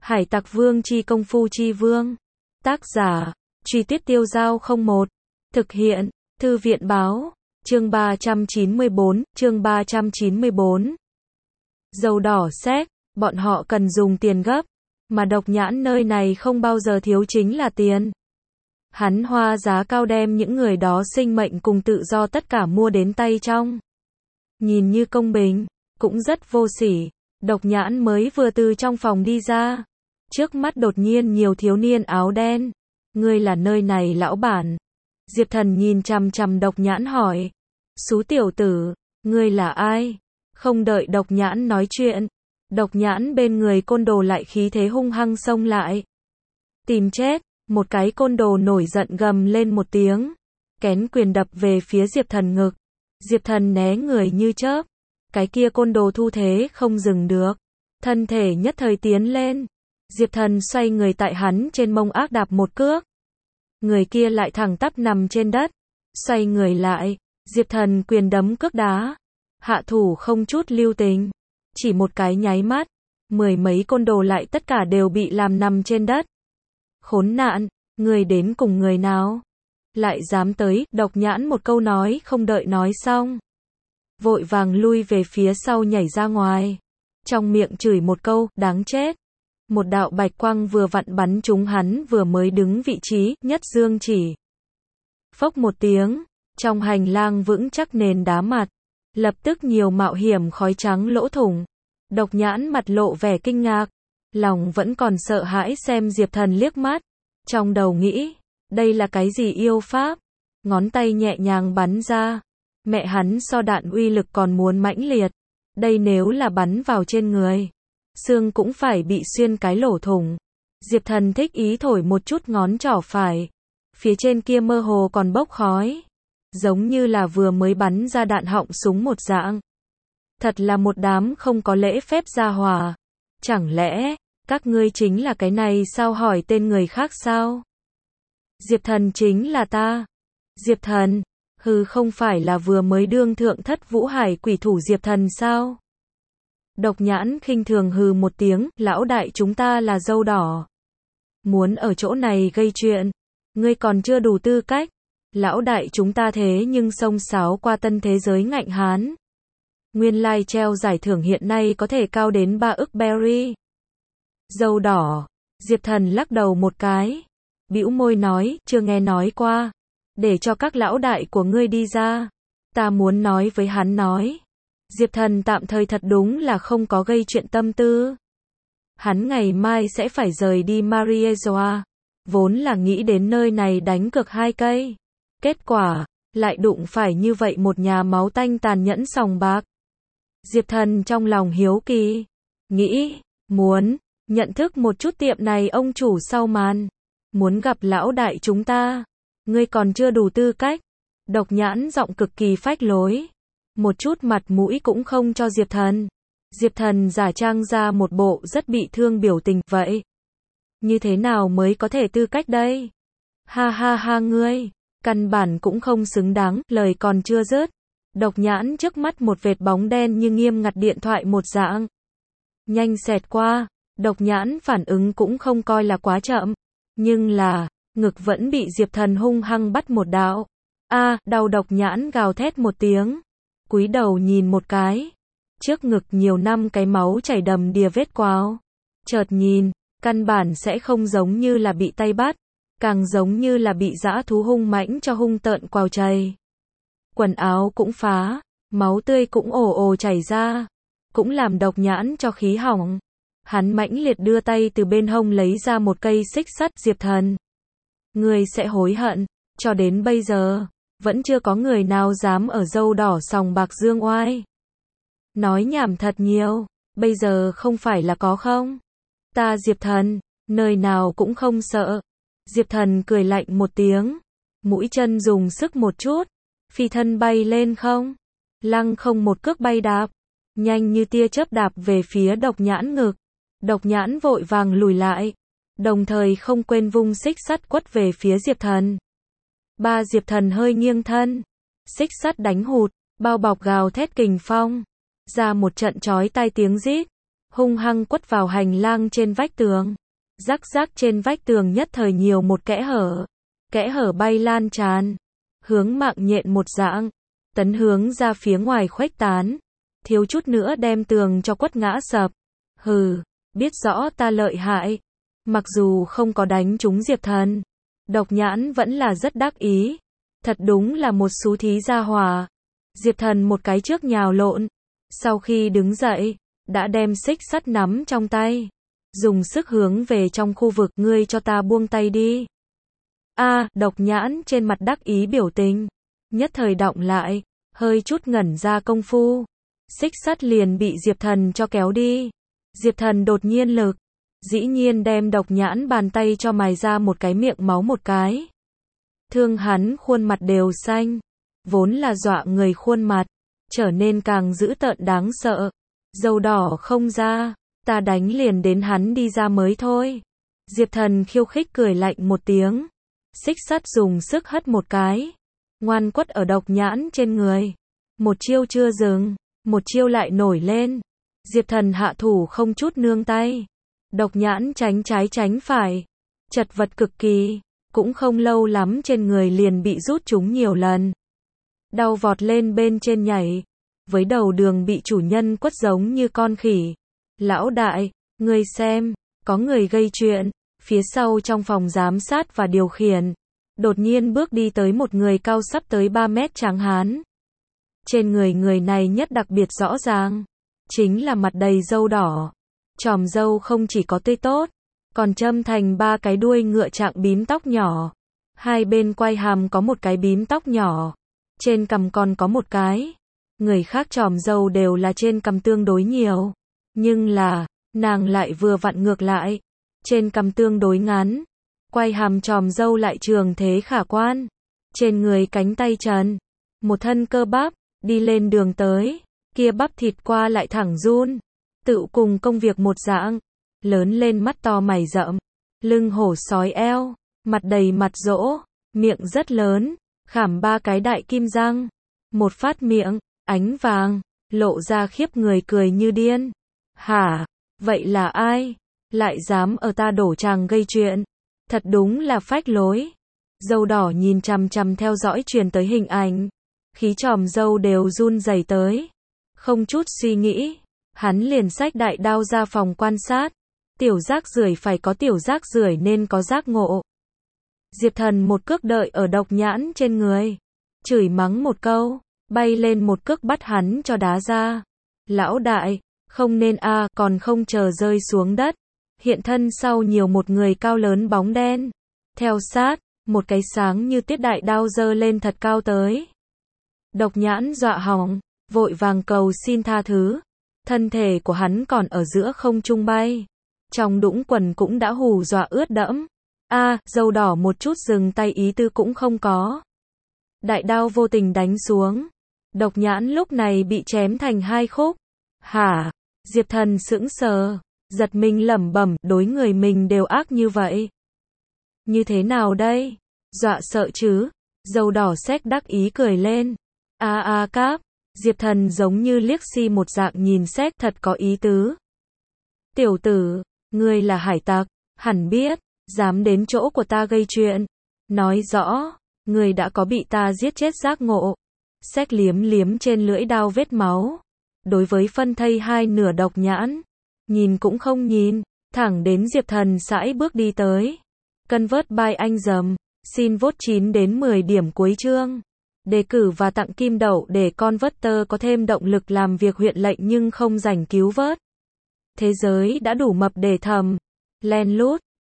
Hải Tặc Vương chi công phu chi vương. Tác giả, Truy Tuyết Tiêu Dao 01. Thực hiện, Thư viện báo, chương 394. Dầu đỏ xét, bọn họ cần dùng tiền gấp, mà Độc Nhãn nơi này không bao giờ thiếu chính là tiền. Hắn hoa giá cao đem những người đó sinh mệnh cùng tự do tất cả mua đến tay trong. Nhìn như công bình, cũng rất vô sỉ. Độc Nhãn mới vừa từ trong phòng đi ra. Trước mắt đột nhiên nhiều thiếu niên áo đen. Ngươi là nơi này lão bản. Diệp Thần nhìn chằm chằm Độc Nhãn hỏi. Xú tiểu tử, ngươi là ai? Không đợi Độc Nhãn nói chuyện. Độc Nhãn bên người côn đồ lại khí thế hung hăng xông lại. Tìm chết, một cái côn đồ nổi giận gầm lên một tiếng. Kén quyền đập về phía Diệp Thần ngực. Diệp Thần né người như chớp. Cái kia côn đồ thu thế không dừng được. Thân thể nhất thời tiến lên. Diệp Thần xoay người tại hắn trên mông ác đạp một cước. Người kia lại thẳng tắp nằm trên đất. Xoay người lại. Diệp Thần quyền đấm cước đá. Hạ thủ không chút lưu tình. Chỉ một cái nháy mắt. Mười mấy côn đồ lại tất cả đều bị làm nằm trên đất. Khốn nạn, người đến cùng người nào? Lại dám tới, Độc Nhãn một câu nói không đợi nói xong. Vội vàng lui về phía sau nhảy ra ngoài. Trong miệng chửi một câu, đáng chết. Một đạo bạch quang vừa vặn bắn trúng hắn vừa mới đứng vị trí, nhất dương chỉ. Phốc một tiếng, trong hành lang vững chắc nền đá mặt. Lập tức nhiều mạo hiểm khói trắng lỗ thủng. Độc Nhãn mặt lộ vẻ kinh ngạc. Lòng vẫn còn sợ hãi xem Diệp Thần liếc mắt. Trong đầu nghĩ, đây là cái gì yêu pháp? Ngón tay nhẹ nhàng bắn ra. Mẹ hắn so đạn uy lực còn muốn mãnh liệt. Đây nếu là bắn vào trên người, xương cũng phải bị xuyên cái lỗ thủng. Diệp Thần thích ý thổi một chút ngón trỏ phải. Phía trên kia mơ hồ còn bốc khói. Giống như là vừa mới bắn ra đạn họng súng một dạng. Thật là một đám không có lễ phép gia hỏa. Chẳng lẽ, các ngươi chính là cái này sao hỏi tên người khác sao? Diệp Thần chính là ta. Diệp Thần, hừ không phải là vừa mới đương thượng thất vũ hải quỷ thủ Diệp Thần sao? Độc Nhãn khinh thường hừ một tiếng, lão đại chúng ta là dâu đỏ. Muốn ở chỗ này gây chuyện, ngươi còn chưa đủ tư cách. Lão đại chúng ta thế nhưng xông xáo qua tân thế giới ngạnh hán. Nguyên lai treo giải thưởng hiện nay có thể cao đến 3 ức berry. Dâu đỏ, Diệp Thần lắc đầu một cái. Bĩu môi nói, chưa nghe nói qua. Để cho các lão đại của ngươi đi ra. Ta muốn nói với hắn nói. Diệp Thần tạm thời thật đúng là không có gây chuyện tâm tư. Hắn ngày mai sẽ phải rời đi Mariejoa. Vốn là nghĩ đến nơi này đánh cược 2 cây. Kết quả, lại đụng phải như vậy một nhà máu tanh tàn nhẫn sòng bạc. Diệp Thần trong lòng hiếu kỳ. Nghĩ, muốn, nhận thức một chút tiệm này ông chủ sau màn. Muốn gặp lão đại chúng ta. Ngươi còn chưa đủ tư cách. Độc Nhãn giọng cực kỳ phách lối. Một chút mặt mũi cũng không cho Diệp Thần. Diệp Thần giả trang ra một bộ rất bị thương biểu tình. Vậy, như thế nào mới có thể tư cách đây? Ha ha ha ngươi, căn bản cũng không xứng đáng. Lời còn chưa dứt. Độc Nhãn trước mắt một vệt bóng đen như nghiêm ngặt điện thoại một dạng. Nhanh xẹt qua. Độc Nhãn phản ứng cũng không coi là quá chậm. Nhưng là, ngực vẫn bị Diệp Thần hung hăng bắt một đạo. Đau. Độc Nhãn gào thét một tiếng. Cúi đầu nhìn một cái. Trước ngực nhiều năm cái máu chảy đầm đìa vết quao. Chợt nhìn, căn bản sẽ không giống như là bị tay bắt. Càng giống như là bị dã thú hung mãnh cho hung tợn quao chảy. Quần áo cũng phá. Máu tươi cũng ồ ồ chảy ra. Cũng làm Độc Nhãn cho khí hỏng. Hắn mãnh liệt đưa tay từ bên hông lấy ra một cây xích sắt. Diệp Thần, ngươi sẽ hối hận. Cho đến bây giờ, vẫn chưa có người nào dám ở dâu đỏ sòng bạc dương oai. Nói nhảm thật nhiều. Bây giờ không phải là có không? Ta Diệp Thần, nơi nào cũng không sợ. Diệp Thần cười lạnh một tiếng. Mũi chân dùng sức một chút. Phi thân bay lên không. Lăng không một cước bay đạp. Nhanh như tia chớp đạp về phía Độc Nhãn ngực. Độc Nhãn vội vàng lùi lại. Đồng thời không quên vung xích sắt quất về phía Diệp Thần. Diệp Thần hơi nghiêng thân. Xích sắt đánh hụt. Bao bọc gào thét kình phong. Ra một trận chói tai tiếng rít. hung hăng quất vào hành lang trên vách tường. Rắc rắc trên vách tường nhất thời nhiều một kẽ hở bay lan tràn, hướng mạng nhện một dạng, tấn hướng ra phía ngoài khuếch tán, thiếu chút nữa đem tường cho quất ngã sập. Hừ, biết rõ ta lợi hại. Mặc dù không có đánh trúng Diệp Thần, Độc Nhãn vẫn là rất đắc ý. Thật đúng là một xú thí gia hỏa. Diệp Thần một cái trước nhào lộn, sau khi đứng dậy, đã đem xích sắt nắm trong tay, dùng sức hướng về trong khu vực, ngươi cho ta buông tay đi. Độc Nhãn trên mặt đắc ý biểu tình, nhất thời đọng lại, hơi chút ngẩn ra công phu. Xích sắt liền bị Diệp Thần cho kéo đi. Diệp Thần đột nhiên lực, dĩ nhiên đem Độc Nhãn bàn tay cho mài ra một cái miệng máu một cái. Thương hắn khuôn mặt đều xanh, vốn là dọa người khuôn mặt, trở nên càng dữ tợn đáng sợ. Dầu đỏ không ra, ta đánh liền đến hắn đi ra mới thôi. Diệp Thần khiêu khích cười lạnh một tiếng. Xích sắt dùng sức hất một cái, ngoan quất ở Độc Nhãn trên người. Một chiêu chưa dừng, một chiêu lại nổi lên. Diệp Thần hạ thủ không chút nương tay. Độc Nhãn tránh trái tránh phải, chật vật cực kỳ, cũng không lâu lắm trên người liền bị rút trúng nhiều lần. Đau vọt lên bên trên nhảy, với đầu đường bị chủ nhân quất giống như con khỉ. Lão đại, ngươi xem, có người gây chuyện. Phía sau trong phòng giám sát và điều khiển, đột nhiên bước đi tới một người cao sắp tới 3 mét tráng hán. Trên người này nhất đặc biệt rõ ràng, chính là mặt đầy râu đỏ. Chòm râu không chỉ có tươi tốt, còn châm thành 3 cái đuôi ngựa trạng bím tóc nhỏ. Hai bên quai hàm có một cái bím tóc nhỏ, trên cằm còn có một cái. Người khác chòm râu đều là trên cằm tương đối nhiều, nhưng là, nàng lại vừa vặn ngược lại. Trên cằm tương đối ngắn, quai hàm chòm râu lại trường thế khả quan. Trên người cánh tay trần, một thân cơ bắp, đi lên đường tới, kia bắp thịt qua lại thẳng run. Tự cùng công việc một dạng, lớn lên mắt to mày rậm, lưng hổ sói eo, mặt đầy mặt rỗ, miệng rất lớn, khảm 3 cái đại kim răng, một phát miệng, ánh vàng, lộ ra khiếp người cười như điên. Hả, vậy là ai? Lại dám ở ta đổ tràng gây chuyện, thật đúng là phách lối. Dâu đỏ nhìn chằm chằm theo dõi truyền tới hình ảnh, khí chòm râu đều run rẩy tới. Không chút suy nghĩ, hắn liền xách đại đao ra phòng quan sát. Tiểu rác rưởi phải có tiểu rác rưởi nên có giác ngộ. Diệp Thần một cước đợi ở Độc Nhãn trên người, chửi mắng một câu, bay lên một cước bắt hắn cho đá ra. Lão đại, không nên còn không chờ rơi xuống đất. Hiện thân sau nhiều một người cao lớn bóng đen. Theo sát, một cái sáng như tiết đại đao giơ lên thật cao tới. Độc Nhãn dọa hỏng, vội vàng cầu xin tha thứ. Thân thể của hắn còn ở giữa không trung bay. Trong đũng quần cũng đã hù dọa ướt đẫm. Dâu đỏ một chút dừng tay ý tư cũng không có. Đại đao vô tình đánh xuống. Độc Nhãn lúc này bị chém thành 2 khúc. Hả? Diệp Thần sững sờ, giật mình lẩm bẩm, đối người mình đều ác như vậy. Như thế nào đây? Dọa sợ chứ? Dâu đỏ xách đắc ý cười lên. Cáp. Diệp Thần giống như liếc xi một dạng nhìn xách thật có ý tứ. Tiểu tử, ngươi là hải tặc, hẳn biết, dám đến chỗ của ta gây chuyện. Nói rõ, ngươi đã có bị ta giết chết giác ngộ. Xách liếm liếm trên lưỡi đao vết máu. Đối với phân thây 2 nửa Độc Nhãn, nhìn cũng không nhìn, thẳng đến Diệp Thần sải bước đi tới. Cân vớt bài anh dầm, xin vote 9 đến 10 điểm cuối chương. Đề cử và tặng kim đậu để con vớt có thêm động lực làm việc huyện lệnh nhưng không rảnh cứu vớt. Thế giới đã đủ mập để thầm, len lút.